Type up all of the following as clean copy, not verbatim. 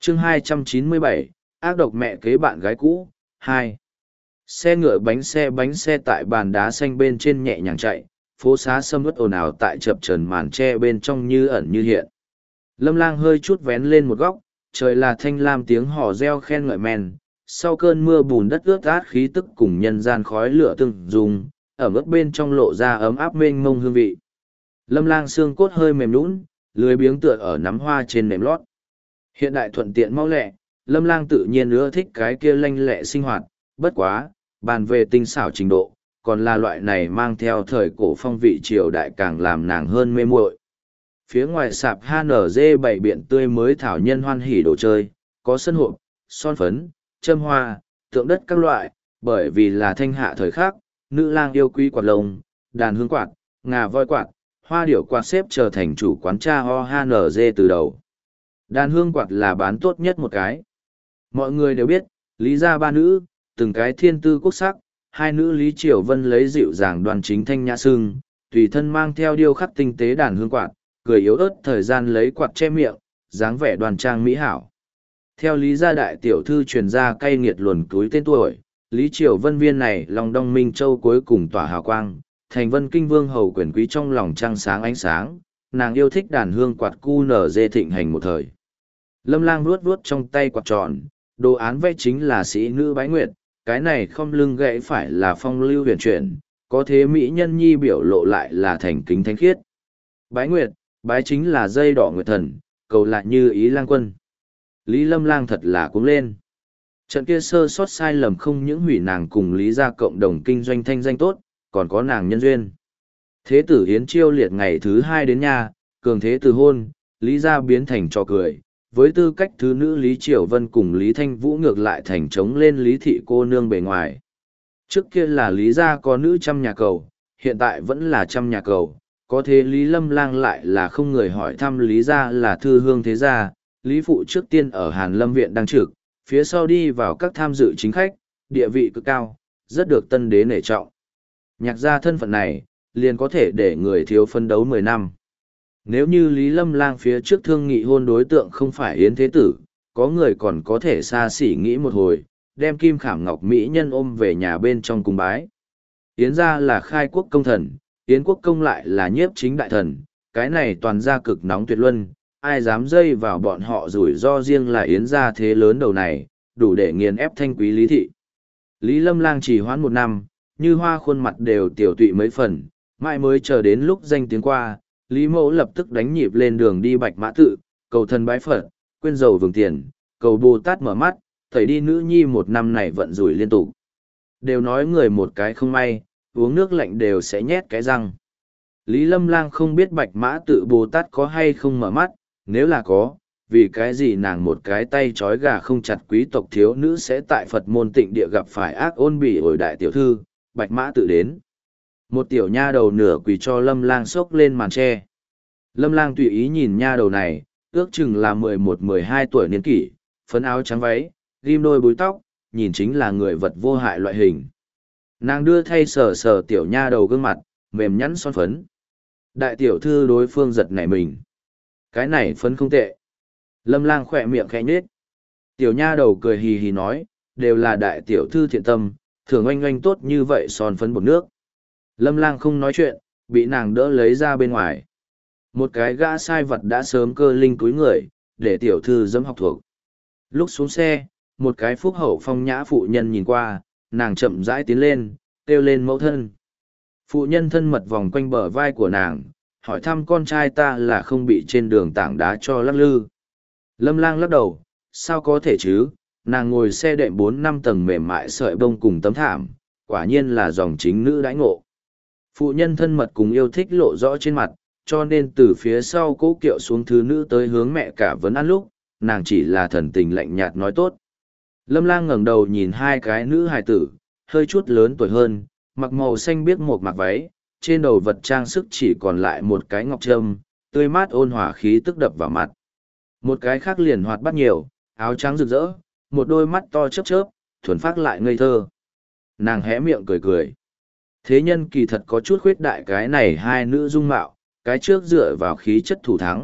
chương 297, ác độc mẹ kế bạn gái cũ, 2. Xe ngựa bánh xe tại bàn đá xanh bên trên nhẹ nhàng chạy, phố xá sầm uất ồn ào tại chập chờn màn tre bên trong như ẩn như hiện. Lâm Lang hơi chút vén lên một góc, trời là thanh lam tiếng hò reo khen ngợi men, sau cơn mưa bùn đất ướt át khí tức cùng nhân gian khói lửa tương dùng, ở mức bên trong lộ ra ấm áp mênh mông hương vị. Lâm Lang xương cốt hơi mềm nhũn, lười biếng tựa ở nắm hoa trên nệm lót. Hiện đại thuận tiện mau lẹ, Lâm Lang tự nhiên ưa thích cái kia lanh lẹ sinh hoạt, bất quá, bàn về tinh xảo trình độ, còn là loại này mang theo thời cổ phong vị triều đại càng làm nàng hơn mê muội. Phía ngoài sạp HNG bày biện tươi mới thảo nhân hoan hỉ đồ chơi, có sân hộp, son phấn, châm hoa, tượng đất các loại, bởi vì là thanh hạ thời khắc, nữ lang yêu quý quạt lông, đàn hương quạt, ngà voi quạt, hoa điểu quạt xếp trở thành chủ quán cha OHNG từ đầu. Đàn hương quạt là bán tốt nhất một cái. Mọi người đều biết, lý gia ba nữ, từng cái thiên tư quốc sắc, hai nữ Lý Triều Vân lấy dịu dàng đoan chính thanh nhã sưng, tùy thân mang theo điêu khắc tinh tế đàn hương quạt, cười yếu ớt thời gian lấy quạt che miệng, dáng vẻ đoan trang mỹ hảo. Theo Lý gia đại tiểu thư truyền ra cay nghiệt luồn túi tên tuổi, Lý Triều Vân viên này lòng đong minh châu cuối cùng tỏa hào quang, thành vân kinh vương hầu quyền quý trong lòng trăng sáng ánh sáng, nàng yêu thích đàn hương quạt cu nở dê thịnh hành một thời. Lâm Lang vuốt vuốt trong tay quạt tròn, đồ án vẽ chính là sĩ nữ bái nguyệt, cái này không lưng gãy phải là phong lưu huyền chuyển, có thế mỹ nhân nhi biểu lộ lại là thành kính thánh khiết. Bái nguyệt, bái chính là dây đỏ nguyệt thần, cầu lại như ý lang quân. Lý Lâm Lang thật là cuống lên. Trận kia sơ sót sai lầm không những hủy nàng cùng Lý gia cộng đồng kinh doanh thanh danh tốt, còn có nàng nhân duyên. Thế tử Hiến chiêu liệt ngày thứ 2 đến nhà, cường thế từ hôn, Lý gia biến thành trò cười. Với tư cách thứ nữ Lý Triều Vân cùng Lý Thanh Vũ ngược lại thành chống lên Lý Thị cô nương bề ngoài. Trước kia là Lý gia có nữ trăm nhà cầu, hiện tại vẫn là trăm nhà cầu, có thế Lý Lâm Lang lại là không người hỏi thăm Lý gia là thư hương thế gia, Lý Phụ trước tiên ở Hàn Lâm Viện đang trực, phía sau đi vào các tham dự chính khách, địa vị cực cao, rất được tân đế nể trọng. Nhạc gia thân phận này, liền có thể để người thiếu phân đấu 10 năm. Nếu như Lý Lâm Lang phía trước thương nghị hôn đối tượng không phải Yến Thế Tử, có người còn có thể xa xỉ nghĩ một hồi, đem Kim Khảm Ngọc Mỹ nhân ôm về nhà bên trong cung bái. Yến gia là khai quốc công thần, Yến quốc công lại là nhiếp chính đại thần, cái này toàn gia cực nóng tuyệt luân, ai dám dây vào bọn họ rủi ro riêng là Yến gia thế lớn đầu này, đủ để nghiền ép thanh quý Lý Thị. Lý Lâm Lang chỉ hoãn 1 năm, như hoa khuôn mặt đều tiểu tụy mấy phần, mãi mới chờ đến lúc danh tiếng qua. Lý Mẫu lập tức đánh nhịp lên đường đi Bạch Mã Tự, cầu thần bái Phật, quyên dầu vừng tiền, cầu Bồ Tát mở mắt, tẩy đi nữ nhi 1 năm này vận rủi liên tục. Đều nói người một cái không may, uống nước lạnh đều sẽ nhét cái răng. Lý Lâm Lang không biết Bạch Mã Tự Bồ Tát có hay không mở mắt, nếu là có, vì cái gì nàng một cái tay trói gà không chặt quý tộc thiếu nữ sẽ tại Phật môn tịnh địa gặp phải ác ôn bỉ ổi đại tiểu thư, Bạch Mã Tự đến. Một tiểu nha đầu nửa quỳ cho Lâm Lang xốc lên màn tre. Lâm Lang tùy ý nhìn nha đầu này, ước chừng là 11-12 tuổi niên kỷ, phấn áo trắng váy, ghim đôi búi tóc, nhìn chính là người vật vô hại loại hình. Nàng đưa thay sờ sờ tiểu nha đầu gương mặt, mềm nhẵn son phấn. Đại tiểu thư đối phương giật nảy mình. Cái này phấn không tệ. Lâm Lang khỏe miệng khẽ nhếch. Tiểu nha đầu cười hì hì nói, đều là đại tiểu thư thiện tâm, thường oanh oanh tốt như vậy son phấn bột nước. Lâm Lang không nói chuyện, bị nàng đỡ lấy ra bên ngoài. Một cái gã sai vật đã sớm cơ linh cúi người, để tiểu thư dẫm học thuộc. Lúc xuống xe, một cái phúc hậu phong nhã phụ nhân nhìn qua, nàng chậm rãi tiến lên, kêu lên mẫu thân. Phụ nhân thân mật vòng quanh bờ vai của nàng, hỏi thăm con trai ta là không bị trên đường tảng đá cho lắc lư. Lâm Lang lắc đầu, sao có thể chứ, nàng ngồi xe đệm 4-5 tầng mềm mại sợi bông cùng tấm thảm, quả nhiên là dòng chính nữ đãi ngộ. Phụ nhân thân mật cùng yêu thích lộ rõ trên mặt, cho nên từ phía sau cố kiệu xuống thứ nữ tới hướng mẹ cả vấn ăn lúc, nàng chỉ là thần tình lạnh nhạt nói tốt. Lâm Lang ngẩng đầu nhìn hai cái nữ hài tử, hơi chút lớn tuổi hơn, mặc màu xanh biếc một mặc váy, trên đầu vật trang sức chỉ còn lại một cái ngọc trâm, tươi mát ôn hòa khí tức đập vào mặt. Một cái khác liền hoạt bát nhiều, áo trắng rực rỡ, một đôi mắt to chớp chớp, thuần phác lại ngây thơ. Nàng hé miệng cười cười. Thế nhân kỳ thật có chút khuyết đại cái này hai nữ dung mạo, cái trước dựa vào khí chất thủ thắng,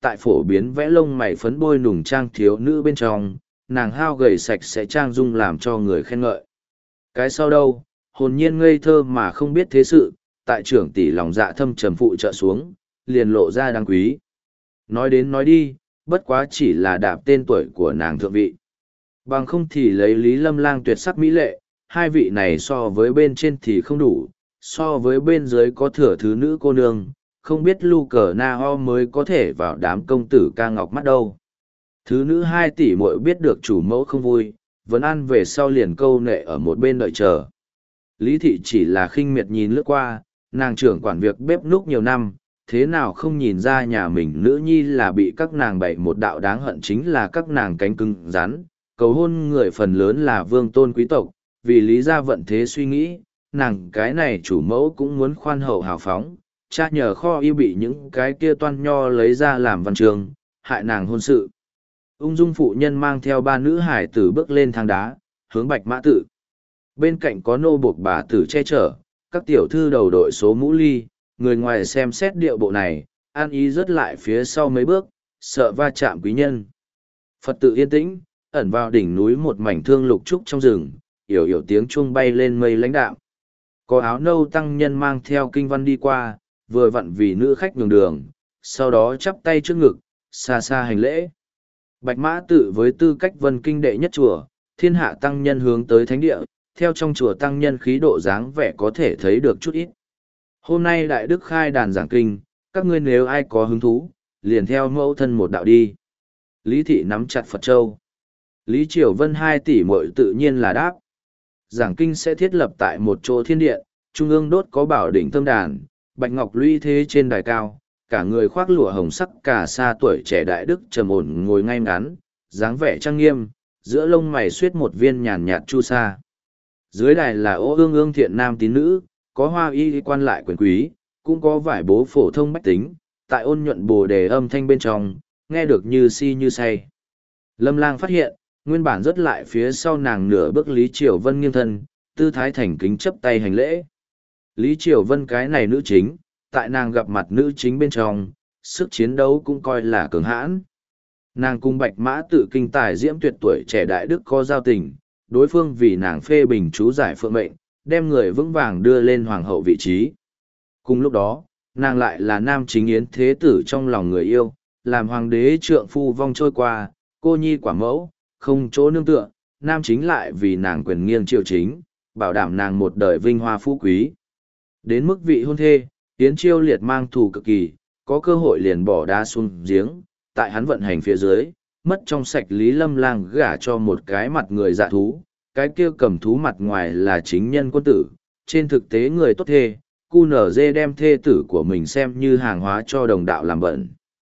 tại phổ biến vẽ lông mày phấn bôi nùng trang thiếu nữ bên trong, nàng hao gầy sạch sẽ trang dung làm cho người khen ngợi. Cái sau đâu, hồn nhiên ngây thơ mà không biết thế sự, tại trưởng tỷ lòng dạ thâm trầm phụ trợ xuống, liền lộ ra đáng quý. Nói đến nói đi, bất quá chỉ là đạp tên tuổi của nàng thượng vị. Bằng không thì lấy Lý Lâm Lang tuyệt sắc mỹ lệ, hai vị này so với bên trên thì không đủ, so với bên dưới có thừa thứ nữ cô nương, không biết Lu Cờ Na Ho mới có thể vào đám công tử ca ngọc mắt đâu. Thứ nữ 2 tỷ muội biết được chủ mẫu không vui, vẫn ăn về sau liền câu nệ ở một bên đợi chờ. Lý thị chỉ là khinh miệt nhìn lướt qua, nàng trưởng quản việc bếp núc nhiều năm, thế nào không nhìn ra nhà mình nữ nhi là bị các nàng bày một đạo đáng hận, chính là các nàng cánh cứng rắn, cầu hôn người phần lớn là vương tôn quý tộc, vì lý gia vận thế suy nghĩ, nàng cái này chủ mẫu cũng muốn khoan hậu hào phóng, cha nhờ kho y bị những cái kia toan nho lấy ra làm văn trường, hại nàng hôn sự. Ung dung phụ nhân mang theo 3 nữ hải tử bước lên thang đá, hướng Bạch Mã Tự. Bên cạnh có nô buộc bà tử che chở, các tiểu thư đầu đội số mũ ly, người ngoài xem xét điệu bộ này, an ý rớt lại phía sau mấy bước, sợ va chạm quý nhân. Phật tự yên tĩnh, ẩn vào đỉnh núi một mảnh thương lục trúc trong rừng, yểu yểu tiếng chuông bay lên mây lãnh đạm. Có áo nâu tăng nhân mang theo kinh văn đi qua, vừa vặn vì nữ khách nhường đường, sau đó chắp tay trước ngực, xa xa hành lễ. Bạch Mã Tự với tư cách vân kinh đệ nhất chùa, thiên hạ tăng nhân hướng tới thánh địa, theo trong chùa tăng nhân khí độ dáng vẻ có thể thấy được chút ít. Hôm nay Đại Đức khai đàn giảng kinh, các ngươi nếu ai có hứng thú, liền theo mẫu thân một đạo đi. Lý thị nắm chặt Phật Châu. Lý Triều Vân 2 tỷ muội tự nhiên là đáp. Giảng kinh sẽ thiết lập tại một chỗ thiên điện, trung ương đốt có bảo đỉnh thơm đàn, bạch ngọc lũy thế trên đài cao, cả người khoác lụa hồng sắc cả xa tuổi trẻ Đại Đức trầm ổn ngồi ngay ngắn, dáng vẻ trang nghiêm, giữa lông mày xuyết một viên nhàn nhạt chu sa. Dưới đài là ô ương ương thiện nam tín nữ, có hoa y quan lại quyền quý, cũng có vải bố phổ thông bách tính, tại ôn nhuận bồ đề âm thanh bên trong, nghe được như si như say. Lâm Lang phát hiện, nguyên bản rất lại phía sau nàng nửa bước Lý Triều Vân nghiêng thân, tư thái thành kính chấp tay hành lễ. Lý Triều Vân cái này nữ chính, tại nàng gặp mặt nữ chính bên trong, sức chiến đấu cũng coi là cường hãn. Nàng cùng Bạch Mã Tự kinh tài diễm tuyệt tuổi trẻ Đại Đức có giao tình, đối phương vì nàng phê bình chú giải phượng mệnh, đem người vững vàng đưa lên hoàng hậu vị trí. Cùng lúc đó, nàng lại là nam chính yến thế tử trong lòng người yêu, làm hoàng đế trượng phu vong trôi qua, cô nhi quả mẫu, không chỗ nương tựa, nam chính lại vì nàng quyền nghiêng triều chính, bảo đảm nàng một đời vinh hoa phú quý. Đến mức vị hôn thê, Yến Chiêu Liệt mang thù cực kỳ, có cơ hội liền bỏ đá xuống giếng, tại hắn vận hành phía dưới, mất trong sạch Lý Lâm Lang gả cho một cái mặt người dạ thú, cái kia cầm thú mặt ngoài là chính nhân quân tử, trên thực tế người tốt thê, cu nở dê đem thê tử của mình xem như hàng hóa cho đồng đạo làm bẩn.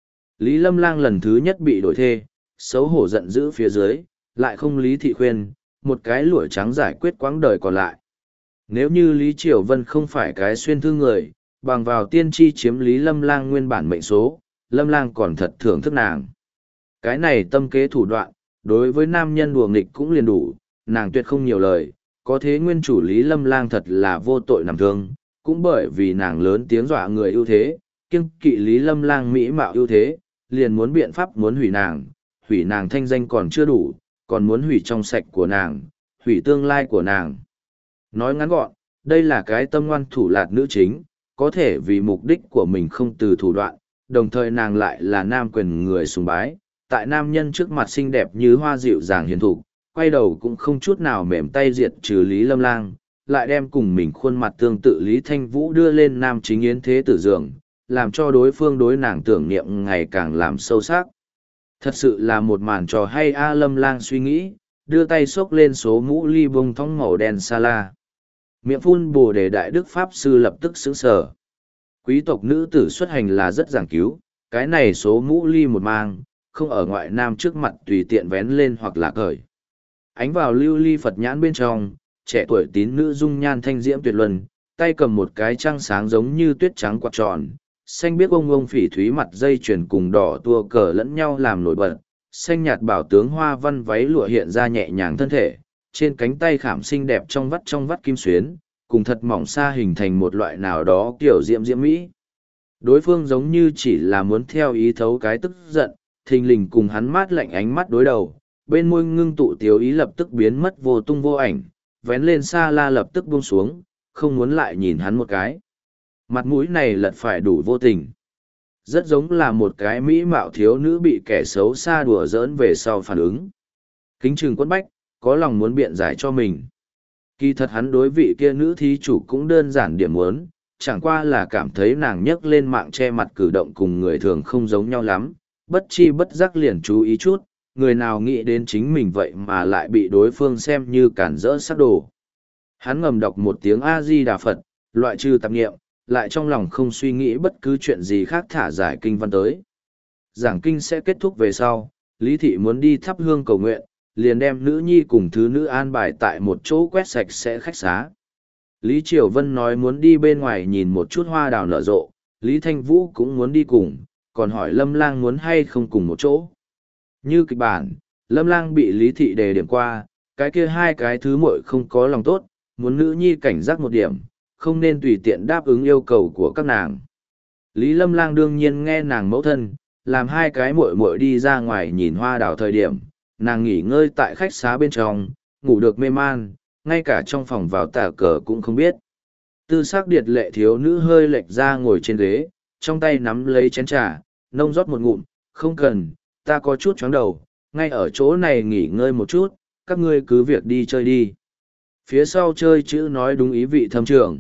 Lý Lâm Lang lần thứ nhất bị đổi thê, xấu hổ giận dữ phía dưới, lại không Lý thị khuyên, một cái lụa trắng giải quyết quãng đời còn lại. Nếu như Lý Triều Vân không phải cái xuyên thư người, bằng vào tiên tri chiếm Lý Lâm Lang nguyên bản mệnh số, Lâm Lang còn thật thưởng thức nàng. Cái này tâm kế thủ đoạn, đối với nam nhân đùa nghịch cũng liền đủ, nàng tuyệt không nhiều lời, có thế nguyên chủ Lý Lâm Lang thật là vô tội nằm thương, cũng bởi vì nàng lớn tiếng dọa người ưu thế, kiêng kỵ Lý Lâm Lang mỹ mạo ưu thế, liền muốn biện pháp muốn hủy nàng thanh danh còn chưa đủ, còn muốn hủy trong sạch của nàng, hủy tương lai của nàng. Nói ngắn gọn, đây là cái tâm ngoan thủ lạt nữ chính, có thể vì mục đích của mình không từ thủ đoạn, đồng thời nàng lại là nam quyền người sùng bái, tại nam nhân trước mặt xinh đẹp như hoa dịu dàng hiền thục, quay đầu cũng không chút nào mềm tay diệt trừ Lý Lâm Lang, lại đem cùng mình khuôn mặt tương tự Lý Thanh Vũ đưa lên nam chính yến thế tử giường, làm cho đối phương đối nàng tưởng niệm ngày càng làm sâu sắc. Thật sự là một màn trò hay a. Lâm Lang suy nghĩ, đưa tay xốc lên số mũ ly bông thong màu đen sa la. Miệng phun bồ đề Đại Đức Pháp Sư lập tức sững sờ. Quý tộc nữ tử xuất hành là rất giảng cứu, cái này số mũ ly một mang, không ở ngoại nam trước mặt tùy tiện vén lên hoặc là cởi. Ánh vào lưu ly Phật nhãn bên trong, trẻ tuổi tín nữ dung nhan thanh diễm tuyệt luân, tay cầm một cái trăng sáng giống như tuyết trắng quạt tròn, xanh biếc ông phỉ thúy mặt dây chuyền cùng đỏ tua cờ lẫn nhau làm nổi bật, xanh nhạt bảo tướng hoa văn váy lụa hiện ra nhẹ nhàng thân thể, trên cánh tay khảm xinh đẹp trong vắt kim xuyến, cùng thật mỏng xa hình thành một loại nào đó kiểu diễm mỹ. Đối phương giống như chỉ là muốn theo ý thấu cái tức giận, thình lình cùng hắn mát lạnh ánh mắt đối đầu, bên môi ngưng tụ tiếu ý lập tức biến mất vô tung vô ảnh, vén lên xa la lập tức buông xuống, không muốn lại nhìn hắn một cái. Mặt mũi này lật phải đủ vô tình. Rất giống là một cái mỹ mạo thiếu nữ bị kẻ xấu xa đùa giỡn về sau phản ứng. Kính trừng quất bách, có lòng muốn biện giải cho mình. Kỳ thật hắn đối vị kia nữ thí chủ cũng đơn giản điểm muốn, chẳng qua là cảm thấy nàng nhấc lên mạng che mặt cử động cùng người thường không giống nhau lắm, bất chi bất giác liền chú ý chút, người nào nghĩ đến chính mình vậy mà lại bị đối phương xem như cản rỡ sắc đồ. Hắn ngầm đọc một tiếng A-di-đà Phật, loại trừ tạp nghiệm, lại trong lòng không suy nghĩ bất cứ chuyện gì khác thả giải kinh văn tới. Giảng kinh sẽ kết thúc về sau, Lý Thị muốn đi thắp hương cầu nguyện, liền đem nữ nhi cùng thứ nữ an bài tại một chỗ quét sạch sẽ khách xá. Lý Triều Vân nói muốn đi bên ngoài nhìn một chút hoa đào nở rộ, Lý Thanh Vũ cũng muốn đi cùng, còn hỏi Lâm Lang muốn hay không cùng một chỗ. Như kịch bản, Lâm Lang bị Lý Thị đề điểm qua, cái kia hai cái thứ muội không có lòng tốt, muốn nữ nhi cảnh giác một điểm, không nên tùy tiện đáp ứng yêu cầu của các nàng. Lý Lâm Lang đương nhiên nghe nàng mẫu thân, làm hai cái muội muội đi ra ngoài nhìn hoa đào thời điểm, nàng nghỉ ngơi tại khách xá bên trong, ngủ được mê man, ngay cả trong phòng vào tả cờ cũng không biết. Tư sắc điệt lệ thiếu nữ hơi lệch ra ngồi trên ghế, trong tay nắm lấy chén trà, nông rót một ngụm, không cần, ta có chút chóng đầu, ngay ở chỗ này nghỉ ngơi một chút, các ngươi cứ việc đi chơi đi. Phía sau chơi chữ nói đúng ý vị thâm trưởng.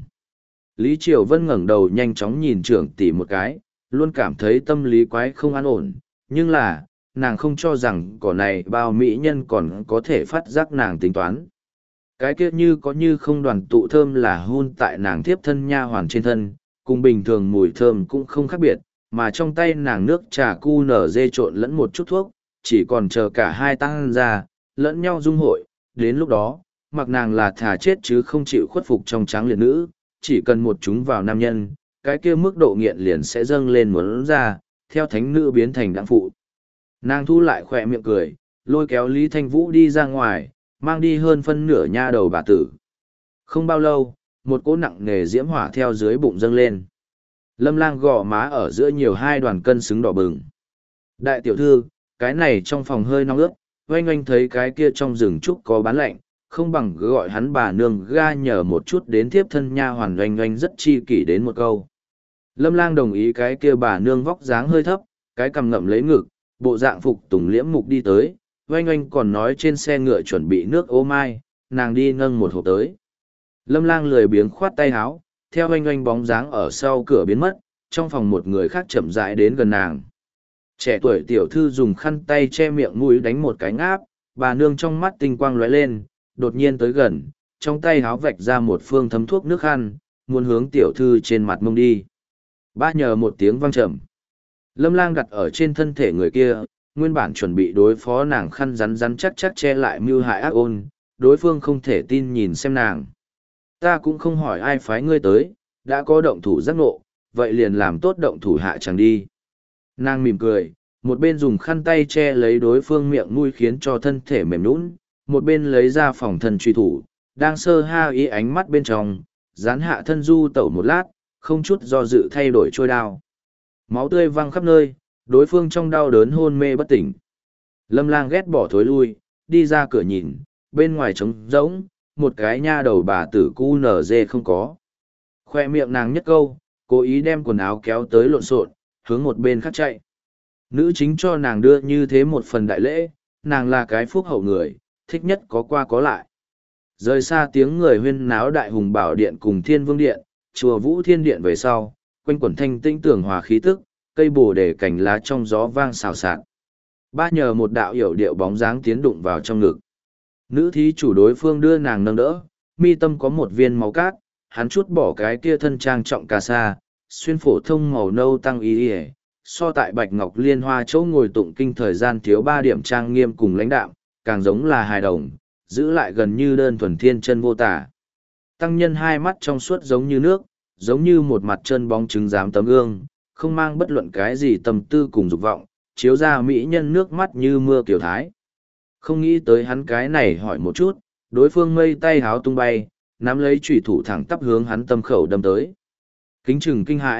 Lý Triều Vân ngẩng đầu nhanh chóng nhìn trưởng tỷ một cái, luôn cảm thấy tâm lý quái không an ổn, nhưng là, nàng không cho rằng cỏ này bao mỹ nhân còn có thể phát giác nàng tính toán. Cái kia như có như không đoàn tụ thơm là hôn tại nàng thiếp thân nha hoàn trên thân, cùng bình thường mùi thơm cũng không khác biệt, mà trong tay nàng nước trà cu nở dê trộn lẫn một chút thuốc, chỉ còn chờ cả hai tăng ra, lẫn nhau dung hội, đến lúc đó, mặc nàng là thà chết chứ không chịu khuất phục trong trắng liệt nữ, chỉ cần một chúng vào nam nhân, cái kia mức độ nghiện liền sẽ dâng lên muốn ra, theo thánh nữ biến thành đặng phụ. Nàng thu lại khỏe miệng cười, lôi kéo Lý Thanh Vũ đi ra ngoài, mang đi hơn phân nửa nha đầu bà tử. Không bao lâu, một cỗ nặng nề diễm hỏa theo dưới bụng dâng lên. Lâm Lang gò má ở giữa nhiều hai đoàn cân xứng đỏ bừng. Đại tiểu thư, cái này trong phòng hơi nóng ướt, oanh oanh thấy cái kia trong rừng trúc có bán lạnh, không bằng cứ gọi hắn bà nương ga nhờ một chút đến tiếp thân nha hoàn oanh oanh rất chi kỷ đến một câu. Lâm Lang đồng ý cái kia bà nương vóc dáng hơi thấp, cái cằm ngậm lấy ngực, bộ dạng phục tùng liễm mục đi tới, oanh oanh còn nói trên xe ngựa chuẩn bị nước ô mai, nàng đi nâng một hộp tới. Lâm Lang lười biếng khoát tay háo, theo oanh oanh bóng dáng ở sau cửa biến mất, trong phòng một người khác chậm rãi đến gần nàng. Trẻ tuổi tiểu thư dùng khăn tay che miệng mũi đánh một cái ngáp, bà nương trong mắt tinh quang lóe lên, đột nhiên tới gần, trong tay háo vạch ra một phương thấm thuốc nước khăn, muốn hướng tiểu thư trên mặt mông đi. Ba nhờ một tiếng vang trầm. Lâm Lang đặt ở trên thân thể người kia, nguyên bản chuẩn bị đối phó nàng khăn rắn rắn chắc chắc che lại mưu hại ác ôn, đối phương không thể tin nhìn xem nàng. Ta cũng không hỏi ai phái ngươi tới, đã có động thủ giác ngộ, vậy liền làm tốt động thủ hạ chẳng đi. Nàng mỉm cười, một bên dùng khăn tay che lấy đối phương miệng mũi khiến cho thân thể mềm nhũn, một bên lấy ra phòng thân truy thủ, đang sơ ha ý ánh mắt bên trong, dán hạ thân du tẩu một lát, không chút do dự thay đổi trôi đao. Máu tươi văng khắp nơi, đối phương trong đau đớn hôn mê bất tỉnh. Lâm Lang ghét bỏ thối lui, đi ra cửa nhìn, bên ngoài trống rỗng, một cái nha đầu bà tử cu nở dê không có. Khoe miệng nàng nhất câu, cố ý đem quần áo kéo tới lộn xộn, hướng một bên khác chạy. Nữ chính cho nàng đưa như thế một phần đại lễ, nàng là cái phúc hậu người, thích nhất có qua có lại. Rời xa tiếng người huyên náo Đại Hùng Bảo Điện cùng Thiên Vương Điện, chùa Vũ Thiên Điện về sau, quanh quẩn thanh tinh tưởng hòa khí tức, cây bồ đề cành lá trong gió vang xào xạc. Ba nhờ một đạo hiểu điệu bóng dáng tiến đụng vào trong ngực. Nữ thí chủ đối phương đưa nàng nâng đỡ, mi tâm có một viên máu cát, hắn chút bỏ cái kia thân trang trọng cà sa, xuyên phổ thông màu nâu tăng y y, so tại bạch ngọc liên hoa chỗ ngồi tụng kinh thời gian thiếu 3 điểm trang nghiêm cùng lãnh đạm, càng giống là hài đồng, giữ lại gần như đơn thuần thiên chân vô tả. Tăng nhân hai mắt trong suốt giống như nước, giống như một mặt chân bóng trứng giám tấm gương, không mang bất luận cái gì tâm tư cùng dục vọng, chiếu ra mỹ nhân nước mắt như mưa kiểu thái. Không nghĩ tới hắn cái này hỏi một chút, đối phương mây tay háo tung bay, nắm lấy chủy thủ thẳng tắp hướng hắn tâm khẩu đâm tới. Kính trừng kinh hãi,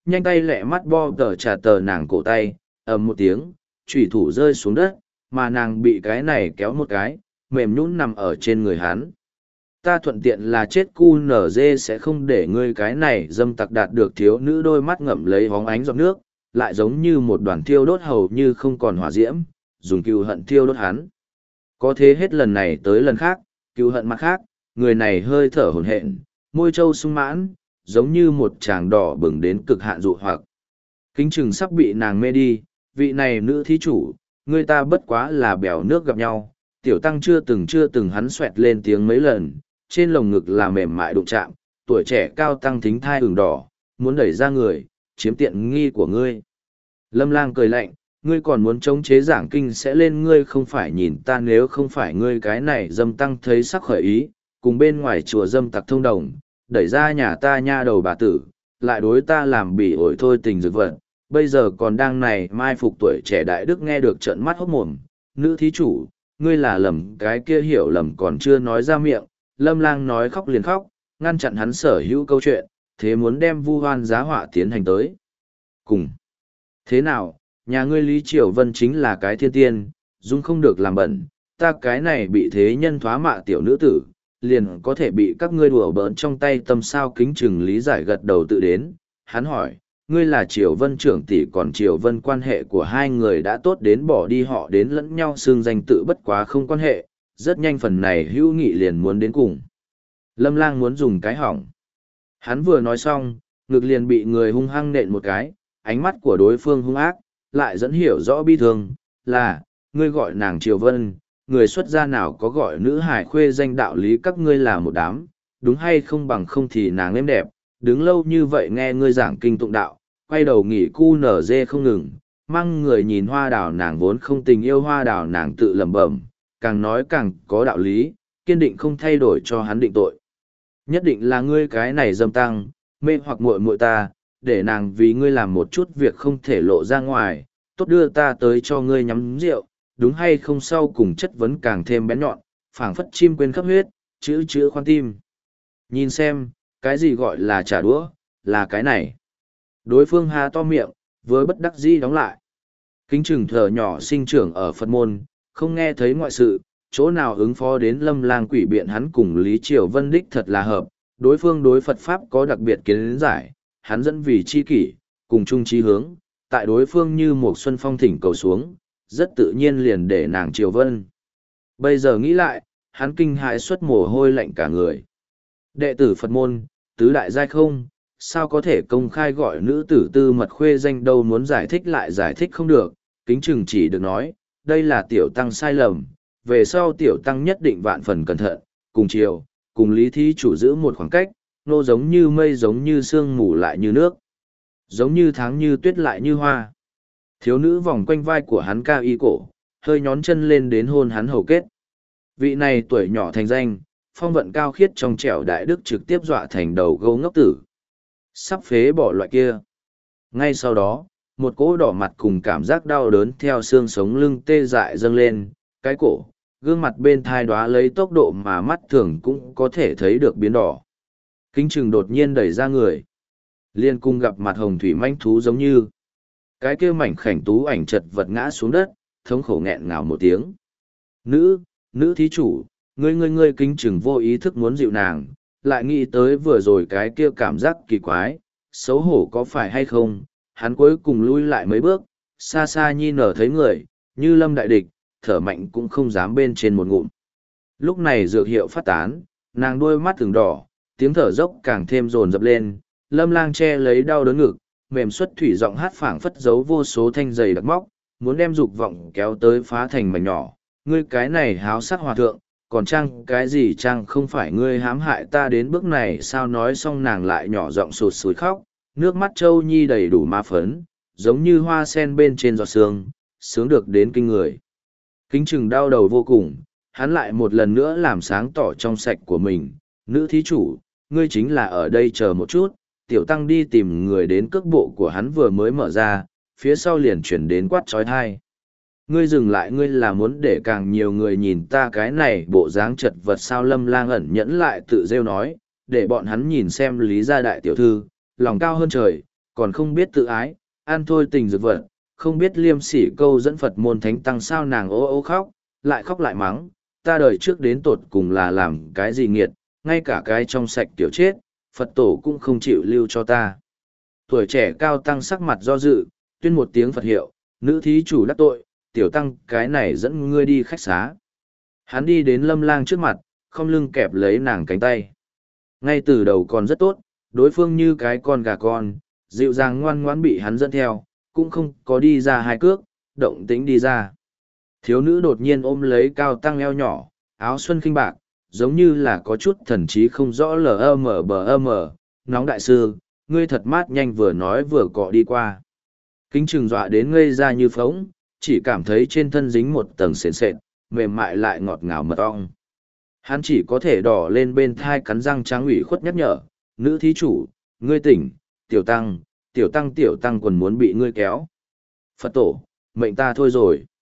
nhanh tay lẹ mắt bo tờ trà tờ nàng cổ tay, ầm một tiếng, chủy thủ rơi xuống đất, mà nàng bị cái này kéo một cái, mềm nhũn nằm ở trên người hắn. Ta thuận tiện là chết cu nở dê sẽ không để ngươi cái này dâm tặc đạt được. Thiếu nữ đôi mắt ngậm lấy hóng ánh giọt nước, lại giống như một đoàn thiêu đốt hầu như không còn hỏa diễm, dùng cừu hận thiêu đốt hắn. Có thế hết lần này tới lần khác, cừu hận mặt khác, người này hơi thở hổn hển, môi trâu sung mãn, giống như một chàng đỏ bừng đến cực hạn dụ hoặc. Kính chừng sắp bị nàng mê đi, vị này nữ thí chủ, người ta bất quá là bèo nước gặp nhau. Tiểu tăng chưa từng hắn xoẹt lên tiếng mấy lần, trên lồng ngực là mềm mại đụng chạm, tuổi trẻ cao tăng thính thai ửng đỏ, muốn đẩy ra người, chiếm tiện nghi của ngươi. Lâm Lang cười lạnh, ngươi còn muốn chống chế giảng kinh sẽ lên, ngươi không phải nhìn ta, nếu không phải ngươi cái này dâm tăng thấy sắc khởi ý, cùng bên ngoài chùa dâm tặc thông đồng, đẩy ra nhà ta nha đầu bà tử, lại đối ta làm bỉ ổi thôi tình dược vật, bây giờ còn đang này mai phục tuổi trẻ đại đức nghe được trợn mắt hốt mồm. Nữ thí chủ, ngươi là lầm, cái kia hiểu lầm còn chưa nói ra miệng. Lâm Lang nói khóc liền khóc, ngăn chặn hắn sở hữu câu chuyện, thế muốn đem vu hoan giá họa tiến hành tới. Cùng. Thế nào, nhà ngươi Lý Triều Vân chính là cái thiên tiên, dung không được làm bẩn, ta cái này bị thế nhân thoá mạ tiểu nữ tử, liền có thể bị các ngươi đùa bỡn trong tay tâm sao. Kính chừng lý giải gật đầu tự đến, hắn hỏi, ngươi là Triều Vân trưởng tỷ, còn Triều Vân quan hệ của hai người đã tốt đến bỏ đi họ đến lẫn nhau xương danh tự bất quá không quan hệ, rất nhanh phần này hữu nghị liền muốn đến cùng. Lâm Lang muốn dùng cái hỏng. Hắn vừa nói xong, ngực liền bị người hung hăng nện một cái, ánh mắt của đối phương hung ác, lại dẫn hiểu rõ bi thương, là, ngươi gọi nàng Triều Vân, người xuất gia nào có gọi nữ hải khuê danh đạo lý các ngươi là một đám, đúng hay không, bằng không thì nàng êm đẹp, đứng lâu như vậy nghe ngươi giảng kinh tụng đạo, quay đầu nghỉ cu nở dê không ngừng, mang người nhìn hoa đào nàng vốn không tình yêu hoa đào nàng tự lẩm bẩm, càng nói càng có đạo lý, kiên định không thay đổi cho hắn định tội. Nhất định là ngươi cái này dâm tăng, mê hoặc muội muội ta, để nàng vì ngươi làm một chút việc không thể lộ ra ngoài, tốt đưa ta tới cho ngươi nhắm rượu, đúng hay không, sau cùng chất vấn càng thêm bén nhọn, phảng phất chim quên khắp huyết, chữ khoan tim. Nhìn xem, cái gì gọi là trả đũa, là cái này. Đối phương há to miệng, với bất đắc dĩ đóng lại. Kính chừng thở nhỏ sinh trưởng ở Phật môn, không nghe thấy ngoại sự, chỗ nào ứng phó đến Lâm Lang quỷ biện. Hắn cùng Lý Triều Vân đích thật là hợp, đối phương đối Phật Pháp có đặc biệt kiến giải, hắn dẫn vì chi kỷ, cùng chung chí hướng, tại đối phương như một xuân phong thỉnh cầu xuống, rất tự nhiên liền để nàng Triều Vân. Bây giờ nghĩ lại, hắn kinh hãi xuất mồ hôi lạnh cả người. Đệ tử Phật môn, tứ đại giai không, sao có thể công khai gọi nữ tử tư mật khuê danh đâu, muốn giải thích lại giải thích không được. Kính chừng chỉ được nói, đây là tiểu tăng sai lầm, về sau tiểu tăng nhất định vạn phần cẩn thận, cùng Triều, cùng Lý thí chủ giữ một khoảng cách, nô giống như mây giống như sương mù lại như nước, giống như tháng như tuyết lại như hoa. Thiếu nữ vòng quanh vai của hắn cao y cổ, hơi nhón chân lên đến hôn hắn hầu kết. Vị này tuổi nhỏ thành danh, phong vận cao khiết trong trẻo đại đức trực tiếp dọa thành đầu gấu ngốc tử. Sắp phế bỏ loại kia. Ngay sau đó, một cỗ đỏ mặt cùng cảm giác đau đớn theo xương sống lưng tê dại dâng lên, cái cổ, gương mặt bên thai đoá lấy tốc độ mà mắt thường cũng có thể thấy được biến đỏ. Kính chừng đột nhiên đẩy ra người. Liên cung gặp mặt hồng thủy manh thú giống như. Cái kia mảnh khảnh tú ảnh chật vật ngã xuống đất, thống khổ nghẹn ngào một tiếng. Nữ thí chủ, ngươi kính chừng vô ý thức muốn dịu nàng, lại nghĩ tới vừa rồi cái kia cảm giác kỳ quái, xấu hổ có phải hay không, hắn cuối cùng lui lại mấy bước, xa xa nhi nở thấy người, như lâm đại địch, thở mạnh cũng không dám bên trên một ngụm. Lúc này dược hiệu phát tán, nàng đôi mắt từng đỏ, tiếng thở dốc càng thêm dồn dập lên, Lâm Lang che lấy đau đớn ngực, mềm xuất thủy giọng hát phảng phất giấu vô số thanh dày đặc móc, muốn đem dục vọng kéo tới phá thành mảnh nhỏ. Ngươi cái này háo sắc hòa thượng, còn chăng cái gì chăng không phải ngươi hãm hại ta đến bước này sao? Nói xong nàng lại nhỏ giọng sụt sùi khóc, nước mắt châu nhi đầy đủ ma phấn, giống như hoa sen bên trên giọt sương, sướng được đến kinh người. Kính chừng đau đầu vô cùng, hắn lại một lần nữa làm sáng tỏ trong sạch của mình. Nữ thí chủ, ngươi chính là ở đây chờ một chút. Tiểu tăng đi tìm người đến, cước bộ của hắn vừa mới mở ra, phía sau liền chuyển đến quát trói thai. Ngươi dừng lại, ngươi là muốn để càng nhiều người nhìn ta cái này bộ dáng chật vật sao? Lâm Lang ẩn nhẫn lại tự rêu nói, để bọn hắn nhìn xem Lý gia đại tiểu thư, lòng cao hơn trời, còn không biết tự ái, ăn thôi tình dược vật, không biết liêm sỉ câu dẫn Phật môn thánh tăng sao nàng ô ô khóc lại mắng, ta đời trước đến tột cùng là làm cái gì nghiệt, ngay cả cái trong sạch tiểu chết, Phật tổ cũng không chịu lưu cho ta. Tuổi trẻ cao tăng sắc mặt do dự, tuyên một tiếng Phật hiệu, nữ thí chủ đắc tội, tiểu tăng cái này dẫn ngươi đi khách xá. Hắn đi đến Lâm Lang trước mặt, không lưng kẹp lấy nàng cánh tay. Ngay từ đầu còn rất tốt, đối phương như cái con gà con, dịu dàng ngoan ngoãn bị hắn dẫn theo, cũng không có đi ra hai cước, động tĩnh đi ra. Thiếu nữ đột nhiên ôm lấy cao tăng eo nhỏ, áo xuân khinh bạc, giống như là có chút thần trí không rõ LMBM, nóng đại sư, ngươi thật mát nhanh vừa nói vừa cọ đi qua. Kính trừng dọa đến ngây ra như phóng, chỉ cảm thấy trên thân dính một tầng sền sệt, mềm mại lại ngọt ngào mật ong. Hắn chỉ có thể đỏ lên bên thai cắn răng trắng ủy khuất nhắc nhở, nữ thí chủ, ngươi tỉnh, tiểu tăng quần muốn bị ngươi kéo. Phật tổ, mệnh ta thôi rồi.